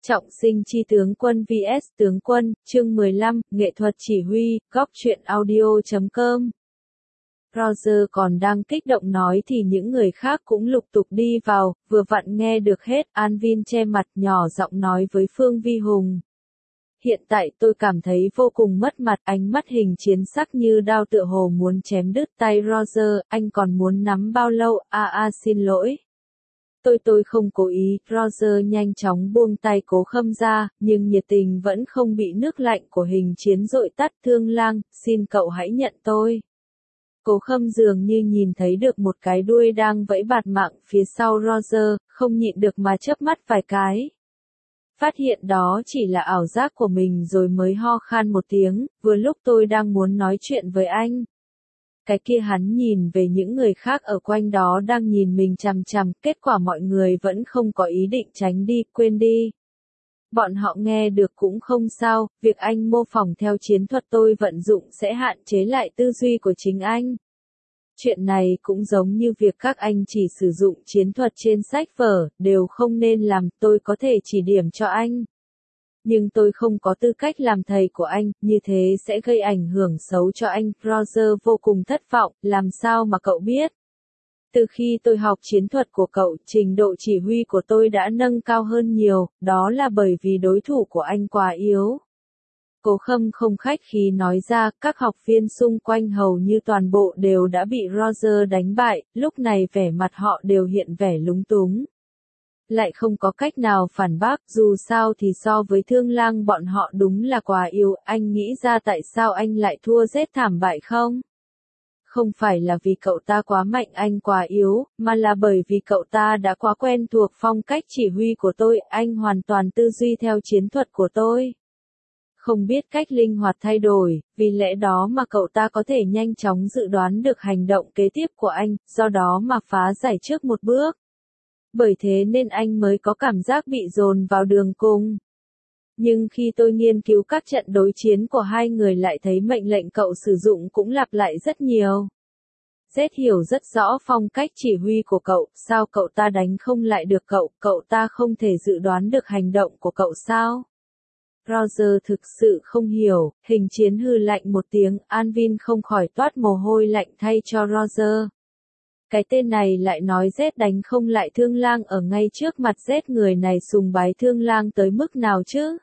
Trọng sinh chi tướng quân vs tướng quân, chương 15, nghệ thuật chỉ huy, góc truyện audio.com. Roger còn đang kích động nói thì những người khác cũng lục tục đi vào, vừa vặn nghe được hết. An Vin che mặt nhỏ giọng nói với Phương Vi Hùng. Hiện tại tôi cảm thấy vô cùng mất mặt, ánh mắt hình chiến sắc như đao tựa hồ muốn chém đứt tay Roger, anh còn muốn nắm bao lâu, xin lỗi. Tôi không cố ý, Roger nhanh chóng buông tay Cố Khâm ra, nhưng nhiệt tình vẫn không bị nước lạnh của hình chiến dội tắt. Thương Lang, xin cậu hãy nhận tôi. Cố Khâm dường như nhìn thấy được một cái đuôi đang vẫy bạt mạng phía sau Roger, không nhịn được mà chớp mắt vài cái. Phát hiện đó chỉ là ảo giác của mình rồi mới ho khan một tiếng, vừa lúc tôi đang muốn nói chuyện với anh. Cái kia hắn nhìn về những người khác ở quanh đó đang nhìn mình chằm chằm, kết quả mọi người vẫn không có ý định tránh đi, quên đi. Bọn họ nghe được cũng không sao, việc anh mô phỏng theo chiến thuật tôi vận dụng sẽ hạn chế lại tư duy của chính anh. Chuyện này cũng giống như việc các anh chỉ sử dụng chiến thuật trên sách vở, đều không nên làm, tôi có thể chỉ điểm cho anh. Nhưng tôi không có tư cách làm thầy của anh, như thế sẽ gây ảnh hưởng xấu cho anh. Roger vô cùng thất vọng, làm sao mà cậu biết? Từ khi tôi học chiến thuật của cậu, trình độ chỉ huy của tôi đã nâng cao hơn nhiều, đó là bởi vì đối thủ của anh quá yếu. Cố Khâm không khách khí nói ra, các học viên xung quanh hầu như toàn bộ đều đã bị Roger đánh bại, lúc này vẻ mặt họ đều hiện vẻ lúng túng. Lại không có cách nào phản bác, dù sao thì so với Thương Lang bọn họ đúng là quá yếu. Anh nghĩ ra tại sao anh lại thua rét thảm bại không? Không phải là vì cậu ta quá mạnh anh quá yếu, mà là bởi vì cậu ta đã quá quen thuộc phong cách chỉ huy của tôi, anh hoàn toàn tư duy theo chiến thuật của tôi. Không biết cách linh hoạt thay đổi, vì lẽ đó mà cậu ta có thể nhanh chóng dự đoán được hành động kế tiếp của anh, do đó mà phá giải trước một bước. Bởi thế nên anh mới có cảm giác bị dồn vào đường cùng. Nhưng khi tôi nghiên cứu các trận đối chiến của hai người lại thấy mệnh lệnh cậu sử dụng cũng lặp lại rất nhiều. Z hiểu rất rõ phong cách chỉ huy của cậu, sao cậu ta đánh không lại được cậu ta không thể dự đoán được hành động của cậu sao? Roger thực sự không hiểu, hình chiến hừ lạnh một tiếng, An Vin không khỏi toát mồ hôi lạnh thay cho Roger. Cái tên này lại nói Z đánh không lại Thương Lang ở ngay trước mặt Z, người này sùng bái Thương Lang tới mức nào chứ?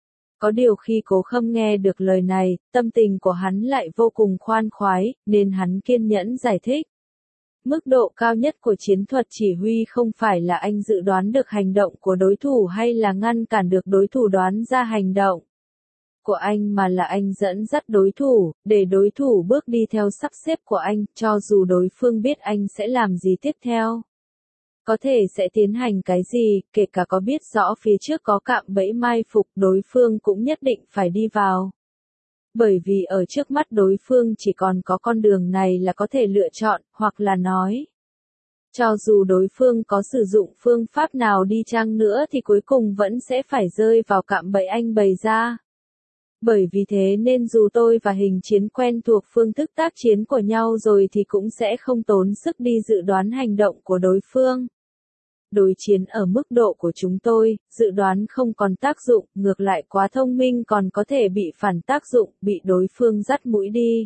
Có điều khi Cố Khâm nghe được lời này, tâm tình của hắn lại vô cùng khoan khoái, nên hắn kiên nhẫn giải thích. Mức độ cao nhất của chiến thuật chỉ huy không phải là anh dự đoán được hành động của đối thủ hay là ngăn cản được đối thủ đoán ra hành động của anh, mà là anh dẫn dắt đối thủ, để đối thủ bước đi theo sắp xếp của anh, cho dù đối phương biết anh sẽ làm gì tiếp theo. Có thể sẽ tiến hành cái gì, kể cả có biết rõ phía trước có cạm bẫy mai phục, đối phương cũng nhất định phải đi vào. Bởi vì ở trước mắt đối phương chỉ còn có con đường này là có thể lựa chọn, hoặc là nói. Cho dù đối phương có sử dụng phương pháp nào đi chăng nữa thì cuối cùng vẫn sẽ phải rơi vào cạm bẫy anh bày ra. Bởi vì thế nên dù tôi và hình chiến quen thuộc phương thức tác chiến của nhau rồi thì cũng sẽ không tốn sức đi dự đoán hành động của đối phương. Đối chiến ở mức độ của chúng tôi, dự đoán không còn tác dụng, ngược lại quá thông minh còn có thể bị phản tác dụng, bị đối phương dắt mũi đi.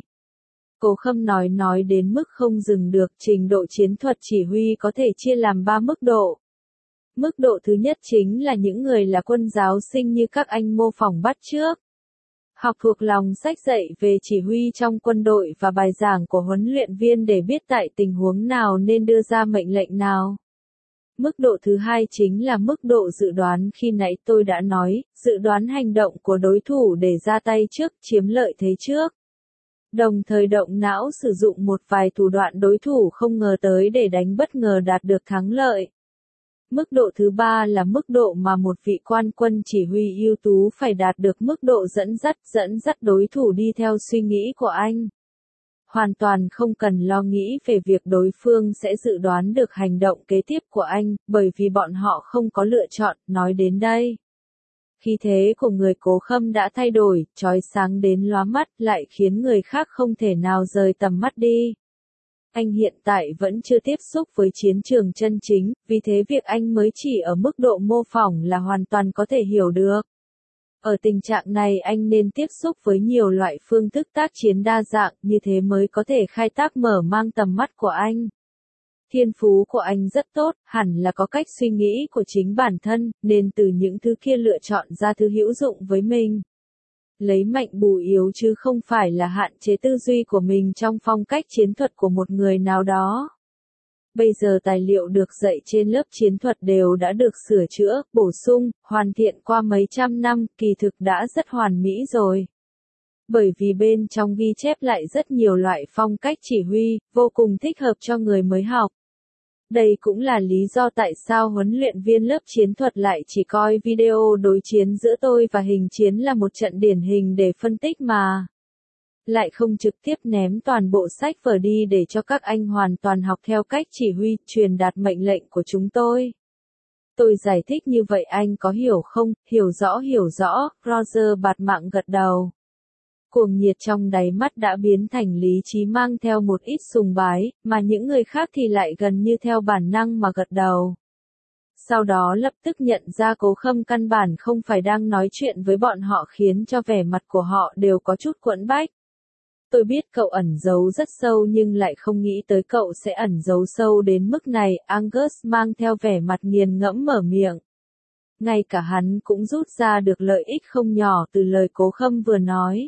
Cố Khâm nói đến mức không dừng được, trình độ chiến thuật chỉ huy có thể chia làm 3 mức độ. Mức độ thứ nhất chính là những người là quân giáo sinh như các anh mô phỏng bắt chước. Học thuộc lòng sách dạy về chỉ huy trong quân đội và bài giảng của huấn luyện viên để biết tại tình huống nào nên đưa ra mệnh lệnh nào. Mức độ thứ hai chính là mức độ dự đoán khi nãy tôi đã nói, dự đoán hành động của đối thủ để ra tay trước, chiếm lợi thế trước. Đồng thời động não sử dụng một vài thủ đoạn đối thủ không ngờ tới để đánh bất ngờ đạt được thắng lợi. Mức độ thứ ba là mức độ mà một vị quan quân chỉ huy ưu tú phải đạt được mức độ dẫn dắt đối thủ đi theo suy nghĩ của anh. Hoàn toàn không cần lo nghĩ về việc đối phương sẽ dự đoán được hành động kế tiếp của anh, bởi vì bọn họ không có lựa chọn. Nói đến đây, khí thế của người Cố Khâm đã thay đổi, chói sáng đến lóa mắt, lại khiến người khác không thể nào rời tầm mắt đi. Anh hiện tại vẫn chưa tiếp xúc với chiến trường chân chính, vì thế việc anh mới chỉ ở mức độ mô phỏng là hoàn toàn có thể hiểu được. Ở tình trạng này anh nên tiếp xúc với nhiều loại phương thức tác chiến đa dạng, như thế mới có thể khai thác mở mang tầm mắt của anh. Thiên phú của anh rất tốt, hẳn là có cách suy nghĩ của chính bản thân, nên từ những thứ kia lựa chọn ra thứ hữu dụng với mình. Lấy mạnh bù yếu chứ không phải là hạn chế tư duy của mình trong phong cách chiến thuật của một người nào đó. Bây giờ tài liệu được dạy trên lớp chiến thuật đều đã được sửa chữa, bổ sung, hoàn thiện qua mấy trăm năm, kỳ thực đã rất hoàn mỹ rồi. Bởi vì bên trong ghi chép lại rất nhiều loại phong cách chỉ huy, vô cùng thích hợp cho người mới học. Đây cũng là lý do tại sao huấn luyện viên lớp chiến thuật lại chỉ coi video đối chiến giữa tôi và Hình Chiến là một trận điển hình để phân tích mà. Lại không trực tiếp ném toàn bộ sách vở đi để cho các anh hoàn toàn học theo cách chỉ huy, truyền đạt mệnh lệnh của chúng tôi. Tôi giải thích như vậy anh có hiểu không? Hiểu rõ, Roger bạt mạng gật đầu. Cuồng nhiệt trong đáy mắt đã biến thành lý trí mang theo một ít sùng bái, mà những người khác thì lại gần như theo bản năng mà gật đầu. Sau đó lập tức nhận ra Cố Khâm căn bản không phải đang nói chuyện với bọn họ khiến cho vẻ mặt của họ đều có chút quẫn bách. Tôi biết cậu ẩn giấu rất sâu nhưng lại không nghĩ tới cậu sẽ ẩn giấu sâu đến mức này, Angus mang theo vẻ mặt nghiền ngẫm mở miệng. Ngay cả hắn cũng rút ra được lợi ích không nhỏ từ lời Cố Khâm vừa nói.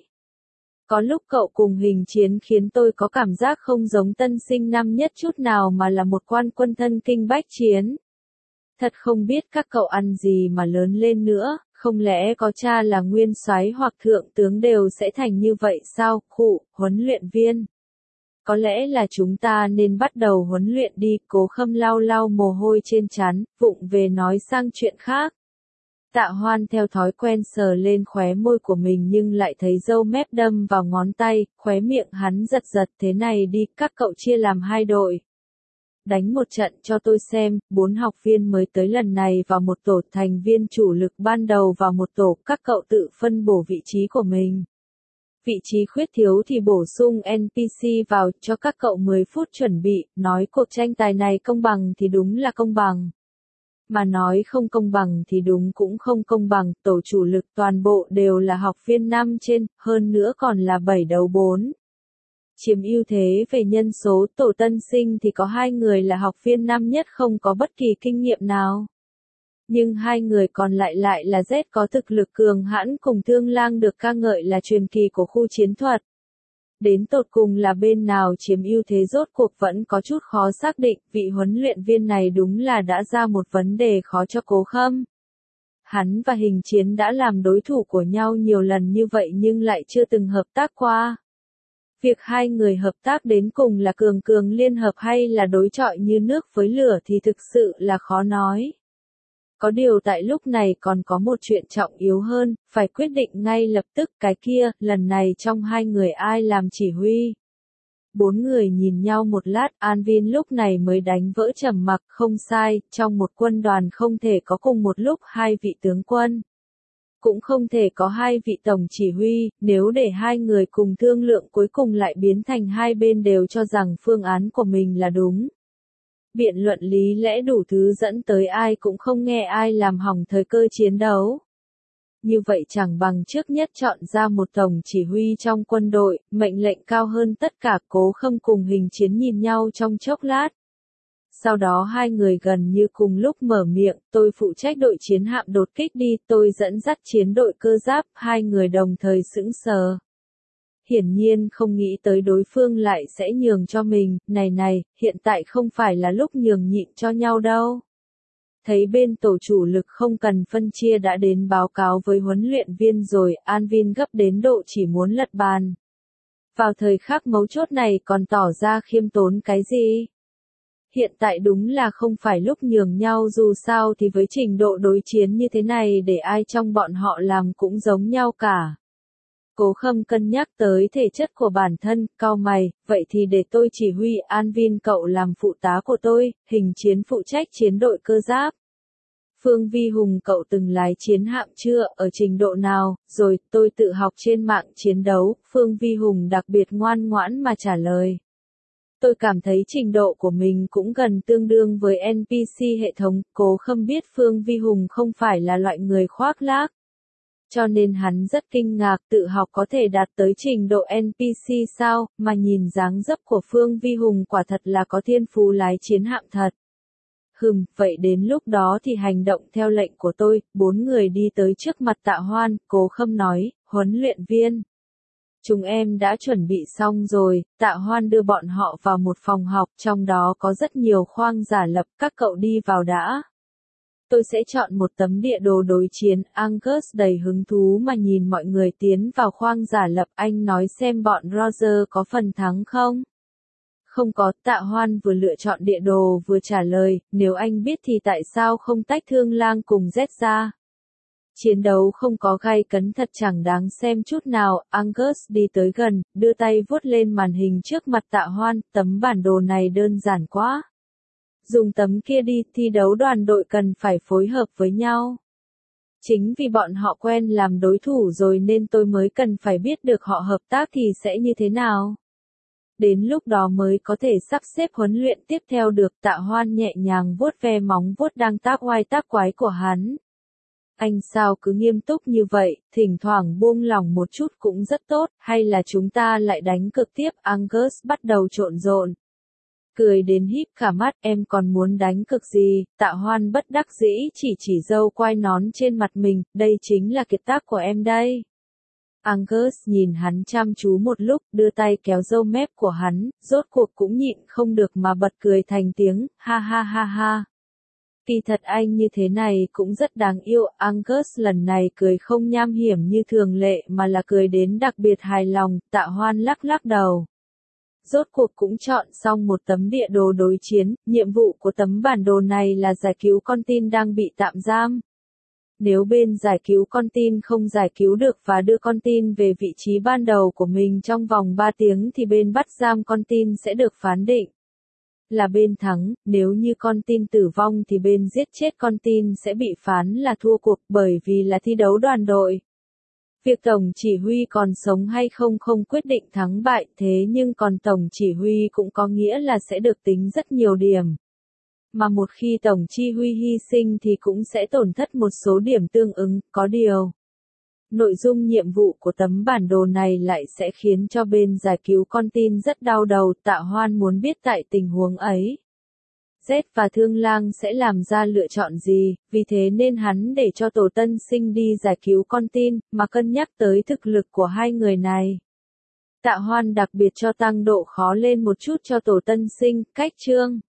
Có lúc cậu cùng Hình Chiến khiến tôi có cảm giác không giống tân sinh năm nhất chút nào mà là một quan quân thân kinh bách chiến. Thật không biết các cậu ăn gì mà lớn lên nữa, không lẽ có cha là nguyên soái hoặc thượng tướng đều sẽ thành như vậy sao? Khụ, huấn luyện viên. Có lẽ là chúng ta nên bắt đầu huấn luyện đi, Cố Khâm lau lau mồ hôi trên trán, vụng về nói sang chuyện khác. Tạ Hoan theo thói quen sờ lên khóe môi của mình nhưng lại thấy râu mép đâm vào ngón tay, khóe miệng hắn giật giật, thế này đi, các cậu chia làm hai đội. Đánh một trận cho tôi xem, 4 học viên mới tới lần này vào một tổ, thành viên chủ lực ban đầu vào một tổ, các cậu tự phân bổ vị trí của mình. Vị trí khuyết thiếu thì bổ sung NPC vào, cho các cậu 10 phút chuẩn bị, nói cuộc tranh tài này công bằng thì đúng là công bằng. Mà nói không công bằng thì đúng cũng không công bằng, tổ chủ lực toàn bộ đều là học viên năm trên, hơn nữa còn là 7 đấu 4. Chiếm ưu thế về nhân số, tổ tân sinh thì có 2 người là học viên năm nhất không có bất kỳ kinh nghiệm nào. Nhưng 2 người còn lại là Z có thực lực cường hãn cùng Thương Lang được ca ngợi là truyền kỳ của khu chiến thuật. Đến tột cùng là bên nào chiếm ưu thế rốt cuộc vẫn có chút khó xác định, vị huấn luyện viên này đúng là đã ra một vấn đề khó cho Cố Khâm. Hắn và Hình Chiến đã làm đối thủ của nhau nhiều lần như vậy nhưng lại chưa từng hợp tác qua. Việc 2 người hợp tác đến cùng là cường cường liên hợp hay là đối chọi như nước với lửa thì thực sự là khó nói. Có điều tại lúc này còn có một chuyện trọng yếu hơn, phải quyết định ngay lập tức, cái kia, lần này trong 2 người ai làm chỉ huy. 4 người nhìn nhau một lát, Anvin lúc này mới đánh vỡ trầm mặc, không sai, trong một quân đoàn không thể có cùng một lúc 2 vị tướng quân. Cũng không thể có 2 vị tổng chỉ huy, nếu để 2 người cùng thương lượng cuối cùng lại biến thành hai bên đều cho rằng phương án của mình là đúng. Biện luận lý lẽ đủ thứ dẫn tới ai cũng không nghe ai làm hỏng thời cơ chiến đấu. Như vậy chẳng bằng trước nhất chọn ra một tổng chỉ huy trong quân đội, mệnh lệnh cao hơn tất cả. Cố Khâm cùng Hình Chiến nhìn nhau trong chốc lát. Sau đó 2 người gần như cùng lúc mở miệng, tôi phụ trách đội chiến hạm đột kích đi, tôi dẫn dắt chiến đội cơ giáp, 2 người đồng thời sững sờ. Hiển nhiên không nghĩ tới đối phương lại sẽ nhường cho mình, này, hiện tại không phải là lúc nhường nhịn cho nhau đâu. Thấy bên tổ chủ lực không cần phân chia đã đến báo cáo với huấn luyện viên rồi, Anvin gấp đến độ chỉ muốn lật bàn. Vào thời khắc mấu chốt này còn tỏ ra khiêm tốn cái gì? Hiện tại đúng là không phải lúc nhường nhau, dù sao thì với trình độ đối chiến như thế này để ai trong bọn họ làm cũng giống nhau cả. Cố Khâm cân nhắc tới thể chất của bản thân, cau mày, vậy thì để tôi chỉ huy, Anvin cậu làm phụ tá của tôi, Hình Chiến phụ trách chiến đội cơ giáp. Phương Vi Hùng cậu từng lái chiến hạm chưa, ở trình độ nào, rồi, tôi tự học trên mạng chiến đấu, Phương Vi Hùng đặc biệt ngoan ngoãn mà trả lời. Tôi cảm thấy trình độ của mình cũng gần tương đương với NPC hệ thống, Cố Khâm biết Phương Vi Hùng không phải là loại người khoác lác. Cho nên hắn rất kinh ngạc tự học có thể đạt tới trình độ NPC sao, mà nhìn dáng dấp của Phương Vi Hùng quả thật là có thiên phú lái chiến hạm thật. Vậy đến lúc đó thì hành động theo lệnh của tôi, 4 người đi tới trước mặt Tạ Hoan, Cố Khâm nói, huấn luyện viên. Chúng em đã chuẩn bị xong rồi, Tạ Hoan đưa bọn họ vào một phòng học, trong đó có rất nhiều khoang giả lập, các cậu đi vào đã. Tôi sẽ chọn một tấm địa đồ đối chiến, Angus đầy hứng thú mà nhìn mọi người tiến vào khoang giả lập, anh nói xem bọn Roger có phần thắng không? Không có, Tạ Hoan vừa lựa chọn địa đồ vừa trả lời, nếu anh biết thì tại sao không tách Thương Lang cùng Z ra? Chiến đấu không có gay cấn thật chẳng đáng xem chút nào, Angus đi tới gần, đưa tay vuốt lên màn hình trước mặt Tạ Hoan, tấm bản đồ này đơn giản quá. Dùng tấm kia đi, thi đấu đoàn đội cần phải phối hợp với nhau. Chính vì bọn họ quen làm đối thủ rồi nên tôi mới cần phải biết được họ hợp tác thì sẽ như thế nào. Đến lúc đó mới có thể sắp xếp huấn luyện tiếp theo được. Tạ Hoan nhẹ nhàng vuốt ve móng vuốt đang tác oai tác quái của hắn. Anh sao cứ nghiêm túc như vậy, thỉnh thoảng buông lỏng một chút cũng rất tốt, hay là chúng ta lại đánh cược tiếp, Angus bắt đầu trộn rộn. Cười đến híp cả mắt, em còn muốn đánh cực gì, Tạ Hoan bất đắc dĩ chỉ râu quai nón trên mặt mình, đây chính là kiệt tác của em đây. Angus nhìn hắn chăm chú một lúc, đưa tay kéo râu mép của hắn, rốt cuộc cũng nhịn không được mà bật cười thành tiếng, ha ha ha ha. Kỳ thật anh như thế này cũng rất đáng yêu, Angus lần này cười không nham hiểm như thường lệ mà là cười đến đặc biệt hài lòng, Tạ Hoan lắc lắc đầu. Rốt cuộc cũng chọn xong một tấm địa đồ đối chiến, nhiệm vụ của tấm bản đồ này là giải cứu con tin đang bị tạm giam. Nếu bên giải cứu con tin không giải cứu được và đưa con tin về vị trí ban đầu của mình trong vòng 3 tiếng thì bên bắt giam con tin sẽ được phán định là bên thắng, nếu như con tin tử vong thì bên giết chết con tin sẽ bị phán là thua cuộc bởi vì là thi đấu đoàn đội. Việc tổng chỉ huy còn sống hay không không quyết định thắng bại, thế nhưng còn tổng chỉ huy cũng có nghĩa là sẽ được tính rất nhiều điểm. Mà một khi tổng chỉ huy hy sinh thì cũng sẽ tổn thất một số điểm tương ứng, có điều. Nội dung nhiệm vụ của tấm bản đồ này lại sẽ khiến cho bên giải cứu con tin rất đau đầu, Tạ Hoan muốn biết tại tình huống ấy. Z và Thương Lang sẽ làm ra lựa chọn gì, vì thế nên hắn để cho Tổ Tân Sinh đi giải cứu con tin, mà cân nhắc tới thực lực của hai người này. Tạ Hoan đặc biệt cho tăng độ khó lên một chút cho Tổ Tân Sinh, cách chương.